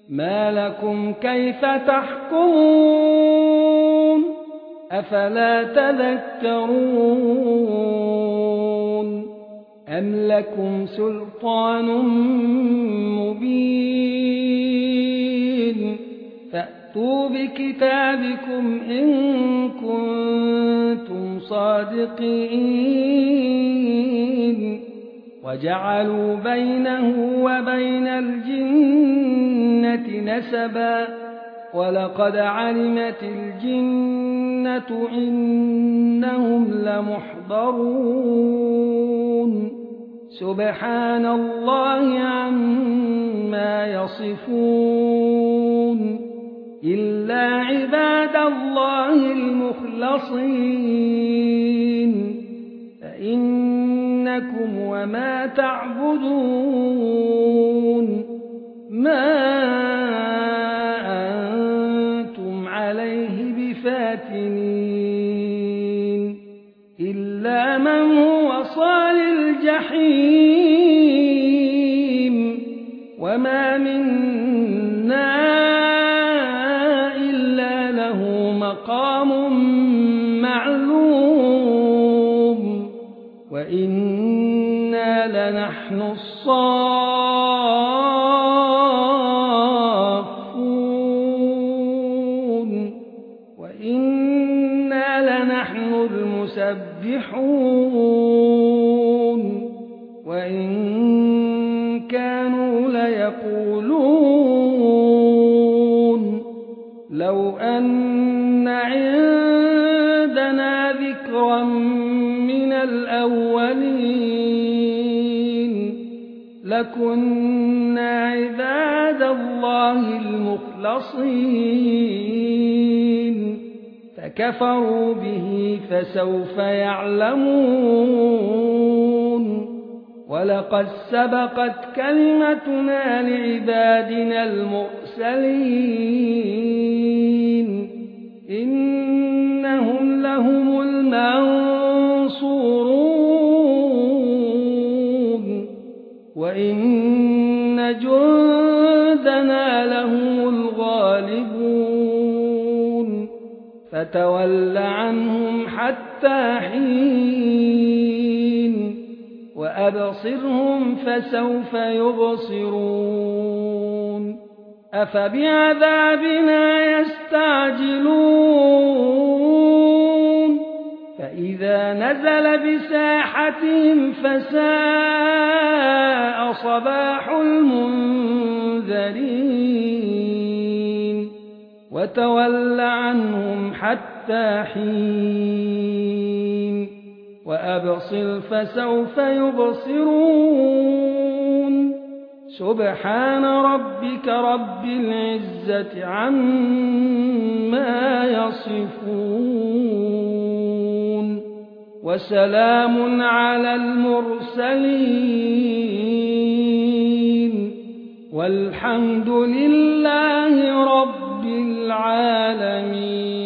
ما لكم كيف تحكمون أفلا تذكرون أم لكم سلطان مبين فأتوا بكتابكم إن كنتم صادقين وجعلوا بينه وبين الجنة نسبا ولقد علمت الجنة إنهم لمحضرون سبحان الله عما يصفون إلا عباد الله المخلصين فإنكم وما تعبدون ما أنتم عليه بفاتنين إلا من هو صال الجحيم وما منا إلا له مقام معلوم وإنا لنحن الصافون وإنا لنحن المسبحون وإن كانوا ليقولون لو أن عندنا ذكرا من الأولين لكنا عباد الله المخلصين فكفروا به فسوف يعلمون ولقد سبقت كلمتنا لعبادنا المرسلين إنهم لهم المنصورون وإن جندنا لهم الغالبون فتول عنهم حتى حين وأبصرهم فسوف يبصرون أفبعذابنا يستعجلون فإذا نزل بساحتهم فساء صباح المنذرين وتول عنهم حتى حين وأبصر فسوف يبصرون سبحان ربك رب العزة عما يصفون وسلام على المرسلين والحمد لله رب العالمين.